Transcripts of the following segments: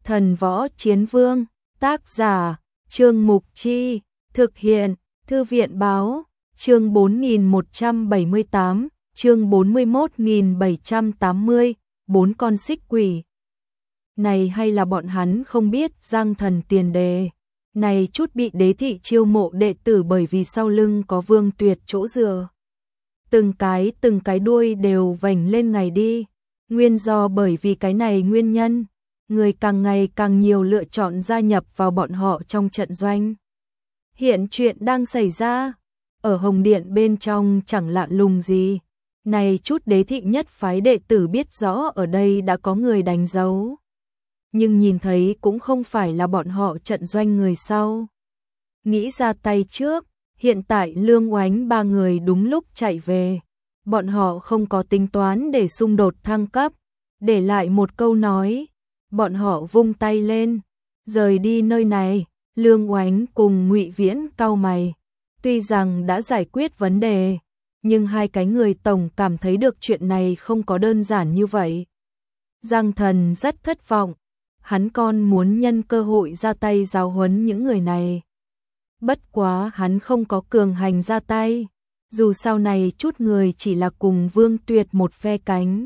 Thần Võ Chiến Vương, tác giả, Trương Mục Chi, thực hiện, Thư viện Báo, chương 4178, chương 41780, 4 con xích quỷ. Này hay là bọn hắn không biết Giang Thần tiền đề, này chút bị đế thị chiêu mộ đệ tử bởi vì sau lưng có Vương Tuyệt chỗ dựa. Từng cái đuôi đều vành lên ngày đi, nguyên do bởi vì cái này nguyên nhân, người càng ngày càng nhiều lựa chọn gia nhập vào bọn họ trong trận doanh. Hiện chuyện đang xảy ra, ở Hồng Điện bên trong chẳng lạ lùng gì, này chút đế thị nhất phái đệ tử biết rõ ở đây đã có người đánh dấu. Nhưng nhìn thấy cũng không phải là bọn họ trận doanh người sau. Nghĩ ra tay trước, hiện tại Lương Oánh ba người đúng lúc chạy về. Bọn họ không có tính toán để xung đột thăng cấp, để lại một câu nói. Bọn họ vung tay lên, rời đi nơi này. Lương Oánh cùng Ngụy Viễn cau mày. Tuy rằng đã giải quyết vấn đề, nhưng hai cái người tổng cảm thấy được chuyện này không có đơn giản như vậy. Giang Thần rất thất vọng. Hắn còn muốn nhân cơ hội ra tay giáo huấn những người này. Bất quá hắn không có cường hành ra tay, dù sau này chút người chỉ là cùng Vương Tuyệt một phe cánh.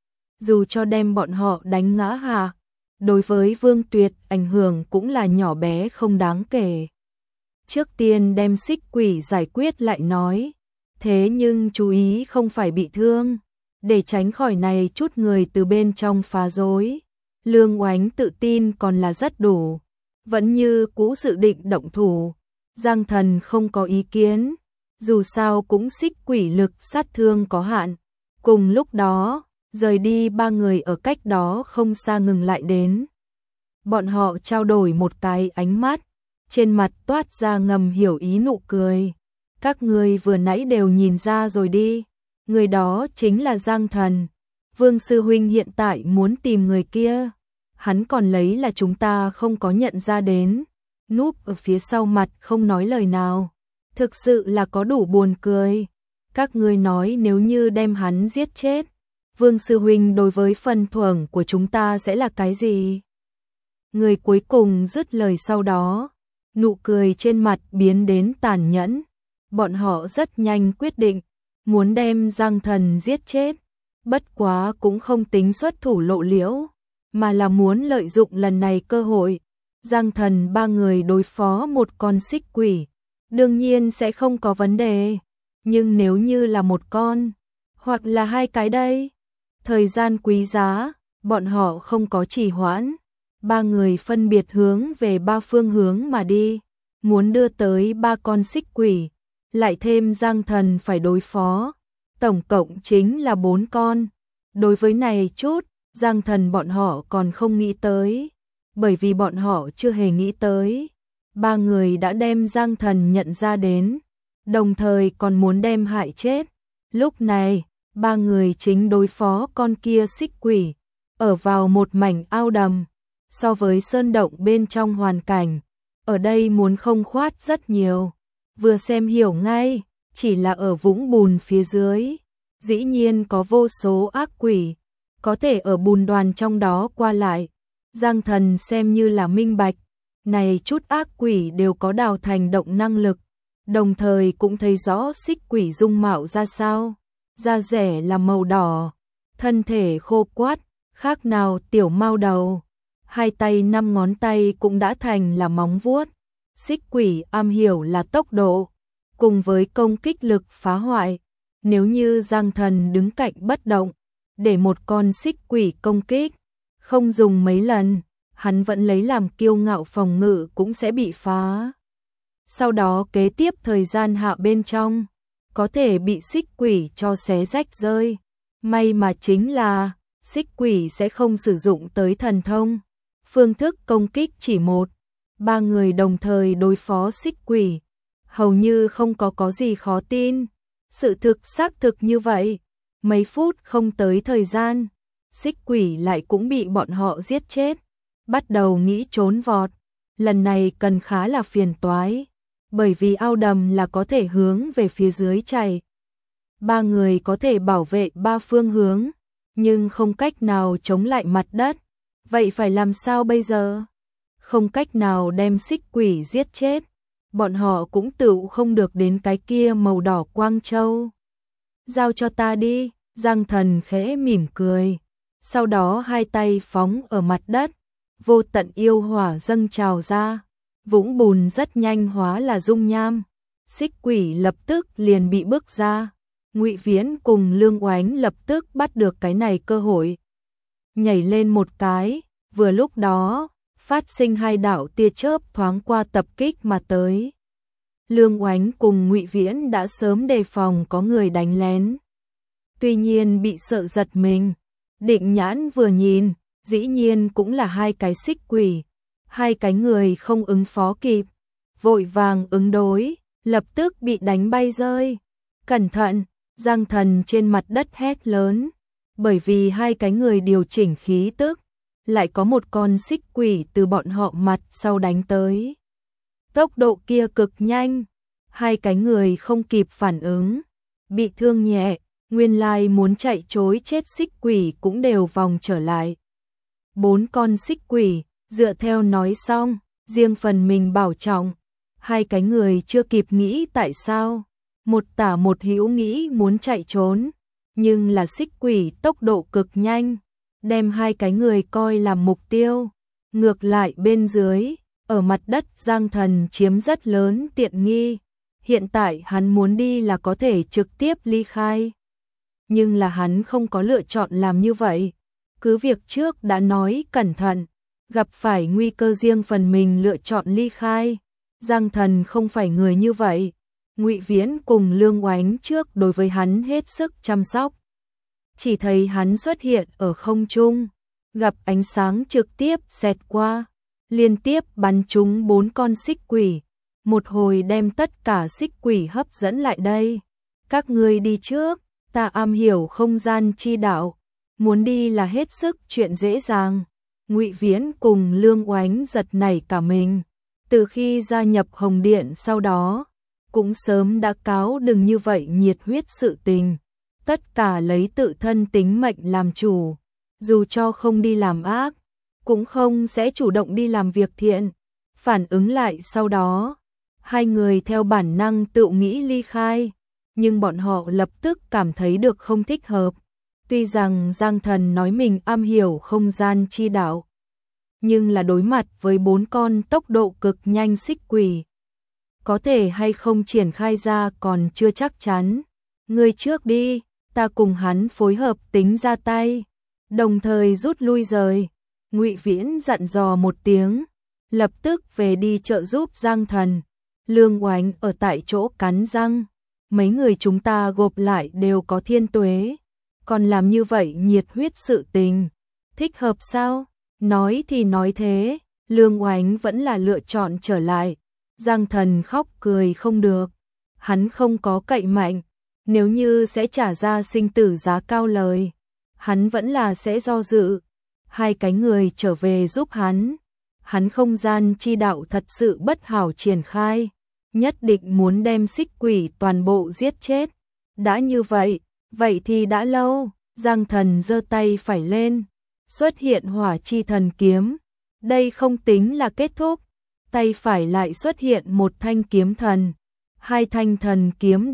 Dù cho đem bọn họ đánh ngã hạ, đối với Vương Tuyệt ảnh hưởng cũng là nhỏ bé không đáng kể. Trước tiên đem xích quỷ giải quyết lại nói, thế nhưng chú ý không phải bị thương, để tránh khỏi này chút người từ bên trong phá rối. Lương Oánh tự tin còn là rất đủ, vẫn như cũ dự định động thủ. Giang Thần không có ý kiến, dù sao cũng xích quỷ lực sát thương có hạn. Cùng lúc đó, rời đi ba người ở cách đó không xa ngừng lại đến. Bọn họ trao đổi một cái ánh mắt, trên mặt toát ra ngầm hiểu ý nụ cười. Các người vừa nãy đều nhìn ra rồi đi, người đó chính là Giang Thần. Vương sư huynh hiện tại muốn tìm người kia, hắn còn lấy là chúng ta không có nhận ra đến, núp ở phía sau mặt không nói lời nào, thực sự là có đủ buồn cười. Các ngươi nói nếu như đem hắn giết chết, Vương sư huynh đối với phần thưởng của chúng ta sẽ là cái gì? Người cuối cùng dứt lời sau đó, nụ cười trên mặt biến đến tàn nhẫn. Bọn họ rất nhanh quyết định, muốn đem Giang Thần giết chết, bất quá cũng không tính xuất thủ lộ liễu, mà là muốn lợi dụng lần này cơ hội. Giang Thần ba người đối phó một con xích quỷ, đương nhiên sẽ không có vấn đề, nhưng nếu như là một con, hoặc là hai cái đây, thời gian quý giá, bọn họ không có trì hoãn, ba người phân biệt hướng về ba phương hướng mà đi, muốn đưa tới ba con xích quỷ, lại thêm Giang Thần phải đối phó, tổng cộng chính là 4 con. Đối với này chút, Giang Thần bọn họ còn không nghĩ tới, bởi vì bọn họ chưa hề nghĩ tới. Ba người đã đem Giang Thần nhận ra đến, đồng thời còn muốn đem hại chết. Lúc này, ba người chính đối phó con kia xích quỷ, ở vào một mảnh ao đầm. So với sơn động bên trong hoàn cảnh, ở đây muốn không khoát rất nhiều. Vừa xem hiểu ngay, chỉ là ở vũng bùn phía dưới, dĩ nhiên có vô số ác quỷ, có thể ở bùn đoàn trong đó qua lại. Giang Thần xem như là minh bạch, này chút ác quỷ đều có đào thành động năng lực, đồng thời cũng thấy rõ xích quỷ dung mạo ra sao. Da rẻ là màu đỏ, thân thể khô quắt, khác nào tiểu mao đầu, hai tay 5 ngón tay cũng đã thành là móng vuốt. Xích quỷ am hiểu là tốc độ, cùng với công kích lực phá hoại. Nếu như Giang Thần đứng cạnh bất động, để một con xích quỷ công kích, không dùng mấy lần, hắn vẫn lấy làm kiêu ngạo phòng ngự cũng sẽ bị phá. Sau đó kế tiếp thời gian hạ bên trong, có thể bị xích quỷ cho xé rách rơi. May mà chính là, xích quỷ sẽ không sử dụng tới thần thông. Phương thức công kích chỉ một, ba người đồng thời đối phó xích quỷ, hầu như không có gì khó tin. Sự thực xác thực như vậy, mấy phút không tới thời gian, xích quỷ lại cũng bị bọn họ giết chết. Bắt đầu nghĩ trốn vọt, lần này cần khá là phiền toái, bởi vì ao đầm là có thể hướng về phía dưới chảy. Ba người có thể bảo vệ ba phương hướng, nhưng không cách nào chống lại mặt đất. Vậy phải làm sao bây giờ? Không cách nào đem xích quỷ giết chết, bọn họ cũng tựu không được đến cái kia màu đỏ quang châu. Giao cho ta đi, Giang Thần khẽ mỉm cười. Sau đó hai tay phóng ở mặt đất, vô tận yêu hỏa dâng trào ra, vũng bùn rất nhanh hóa là dung nham. Xích quỷ lập tức liền bị bức ra. Ngụy Viễn cùng Lương Oánh lập tức bắt được cái này cơ hội, nhảy lên một cái, vừa lúc đó, phát sinh hai đạo tia chớp thoáng qua tập kích mà tới. Lương Oánh cùng Ngụy Viễn đã sớm đề phòng có người đánh lén. Tuy nhiên bị sợ giật mình, định nhãn vừa nhìn, dĩ nhiên cũng là hai cái xích quỷ. Hai cái người không ứng phó kịp, vội vàng ứng đối, lập tức bị đánh bay rơi. Cẩn thận, Giang Thần trên mặt đất hét lớn, bởi vì hai cái người điều chỉnh khí tức, lại có một con xích quỷ từ bọn họ mặt sau đánh tới. Tốc độ kia cực nhanh, hai cái người không kịp phản ứng, bị thương nhẹ, nguyên lai muốn chạy trối chết xích quỷ cũng đều vòng trở lại. 4 con xích quỷ, dựa theo nói xong, riêng phần mình bảo trọng, hai cái người chưa kịp nghĩ tại sao, một tả một hữu nghĩ muốn chạy trốn, nhưng là xích quỷ tốc độ cực nhanh, đem hai cái người coi làm mục tiêu. Ngược lại bên dưới, ở mặt đất Giang Thần chiếm rất lớn tiện nghi, hiện tại hắn muốn đi là có thể trực tiếp ly khai. Nhưng là hắn không có lựa chọn làm như vậy, cứ việc trước đã nói cẩn thận, gặp phải nguy cơ riêng phần mình lựa chọn ly khai. Giang Thần không phải người như vậy. Ngụy Viễn cùng Lương Oánh trước đối với hắn hết sức chăm sóc. Chỉ thấy hắn xuất hiện ở không trung, gặp ánh sáng trực tiếp xẹt qua, liên tiếp bắn trúng 4 con xích quỷ, một hồi đem tất cả xích quỷ hấp dẫn lại đây. Các ngươi đi trước, ta am hiểu không gian chi đạo, muốn đi là hết sức chuyện dễ dàng. Ngụy Viễn cùng Lương Oánh giật nảy cả mình, từ khi gia nhập Hồng Điện sau đó, cũng sớm đã cáo đừng như vậy nhiệt huyết sự tình, tất cả lấy tự thân tính mệnh làm chủ, dù cho không đi làm ác, cũng không sẽ chủ động đi làm việc thiện. Phản ứng lại sau đó, hai người theo bản năng tự nghĩ ly khai, nhưng bọn họ lập tức cảm thấy được không thích hợp. Tuy rằng Giang Thần nói mình am hiểu không gian chi đạo, nhưng là đối mặt với 4 con tốc độ cực nhanh xích quỷ, có thể hay không triển khai ra còn chưa chắc chắn. Ngươi trước đi, ta cùng hắn phối hợp tính ra tay, đồng thời rút lui rời. Ngụy Viễn dặn dò một tiếng, lập tức về đi trợ giúp Giang Thần. Lương Oánh ở tại chỗ cắn răng, mấy người chúng ta gộp lại đều có thiên tuế, còn làm như vậy nhiệt huyết sự tình, thích hợp sao? Nói thì nói thế, Lương Oánh vẫn là lựa chọn trở lại. Giang Thần khóc cười không được, hắn không có cậy mạnh, nếu như sẽ trả ra sinh tử giá cao lời, hắn vẫn là sẽ do dự. Hai cái người trở về giúp hắn không gian chi đạo thật sự bất hảo triển khai, nhất định muốn đem xích quỷ toàn bộ giết chết. Đã như vậy, vậy thì đã lâu. Giang Thần giơ tay phải lên, xuất hiện hỏa chi thần kiếm, đây không tính là kết thúc. Tay phải lại xuất hiện một thanh kiếm thần, hai thanh thần kiếm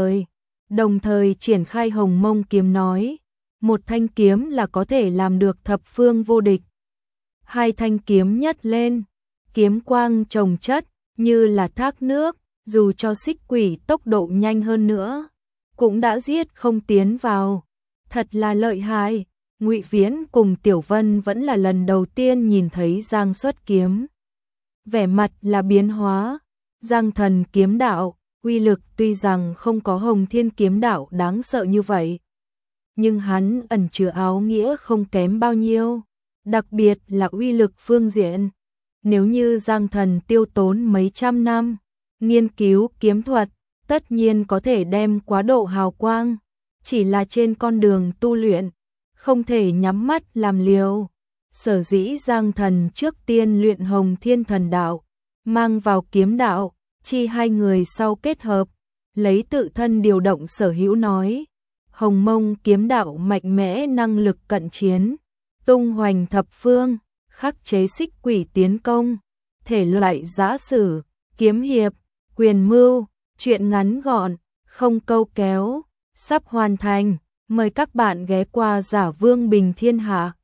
đồng thời triển khai hồng mông kiếm nói, một thanh kiếm là có thể làm được thập phương vô địch. Hai thanh kiếm nhất lên, kiếm quang chồng chất như là thác nước, dù cho xích quỷ tốc độ nhanh hơn nữa, cũng đã giết không tiến vào. Thật là lợi hại. Ngụy Viễn cùng Tiểu Vân vẫn là lần đầu tiên nhìn thấy Giang xuất kiếm, vẻ mặt là biến hóa. Giang Thần kiếm đạo, uy lực tuy rằng không có Hồng Thiên kiếm đạo đáng sợ như vậy, nhưng hắn ẩn chứa áo nghĩa không kém bao nhiêu, đặc biệt là uy lực phương diện. Nếu như Giang Thần tiêu tốn mấy trăm năm nghiên cứu kiếm thuật, tất nhiên có thể đem quá độ hào quang, chỉ là trên con đường tu luyện, không thể nhắm mắt làm liều. Sở dĩ Giang Thần trước tiên luyện Hồng Thiên thần đạo, mang vào kiếm đạo, chi hai người sau kết hợp, lấy tự thân điều động sở hữu nói. Hồng Mông kiếm đạo mạnh mẽ năng lực cận chiến, tung hoành thập phương, khắc chế xích quỷ tiến công, thể loại giã sử, kiếm hiệp, quyền mưu, truyện ngắn gọn, không câu kéo, sắp hoàn thành, mời các bạn ghé qua Giả Vương Bình Thiên Hạ.